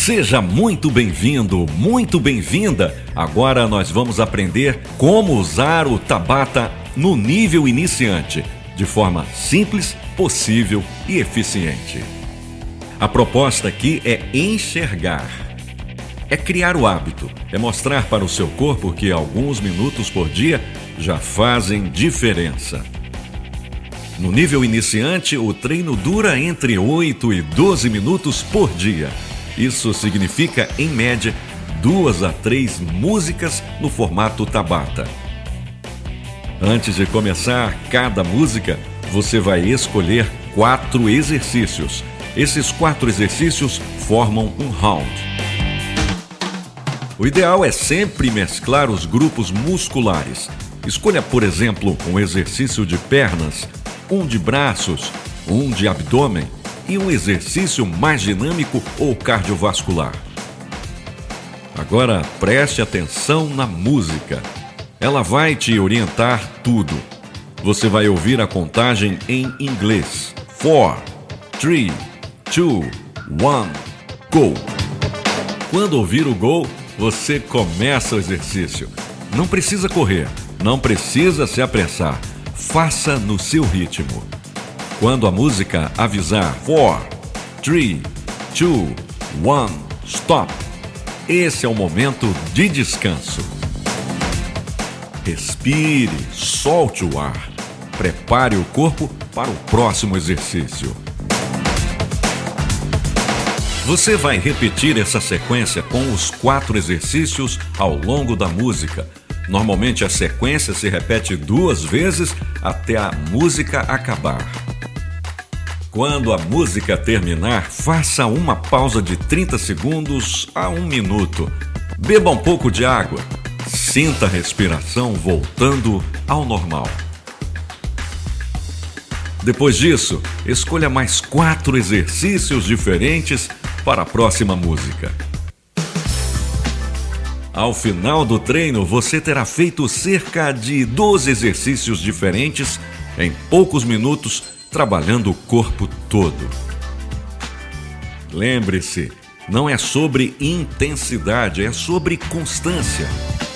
Seja muito bem-vindo, muito bem-vinda. Agora nós vamos aprender como usar o Tabata no nível iniciante, de forma simples, possível e eficiente. A proposta aqui é enxergar. É criar o hábito, é mostrar para o seu corpo que alguns minutos por dia já fazem diferença. No nível iniciante, o treino dura entre 8 e 12 minutos por dia. Isso significa, em média, 2 a 3 músicas no formato Tabata. Antes de começar cada música, você vai escolher 4 exercícios. Esses 4 exercícios formam um round. O ideal é sempre mesclar os grupos musculares. Escolha, por exemplo, um exercício de pernas, um de braços, um de abdômen e um exercício mais dinâmico ou cardiovascular. Agora preste atenção na música. Ela vai te orientar tudo. Você vai ouvir a contagem em inglês. 4, 3, 2, 1, go! Quando ouvir o go, você começa o exercício. Não precisa correr, não precisa se apressar. Faça no seu ritmo. Quando a música avisar 4, 3, 2, 1, stop. Esse é o momento de descanso. Respire, solte o ar. Prepare o corpo para o próximo exercício. Você vai repetir essa sequência com os 4 exercícios ao longo da música. Normalmente a sequência se repete 2 vezes até a música acabar. Quando a música terminar, faça uma pausa de 30 segundos a 1 minuto. Beba um pouco de água. Sinta a respiração voltando ao normal. Depois disso, escolha mais 4 exercícios diferentes para a próxima música. Ao final do treino, você terá feito cerca de 12 exercícios diferentes em poucos minutos, trabalhando o corpo todo. Lembre-se, não é sobre intensidade, é sobre constância.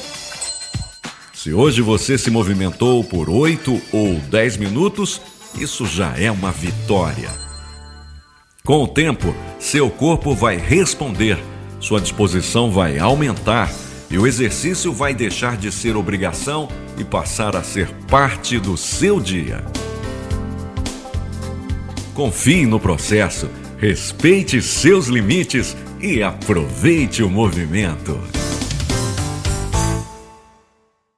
Se hoje você se movimentou por 8 ou 10 minutos, isso já é uma vitória. Com o tempo, seu corpo vai responder, sua disposição vai aumentar e o exercício vai deixar de ser obrigação e passar a ser parte do seu dia. Confie no processo, respeite seus limites e aproveite o movimento.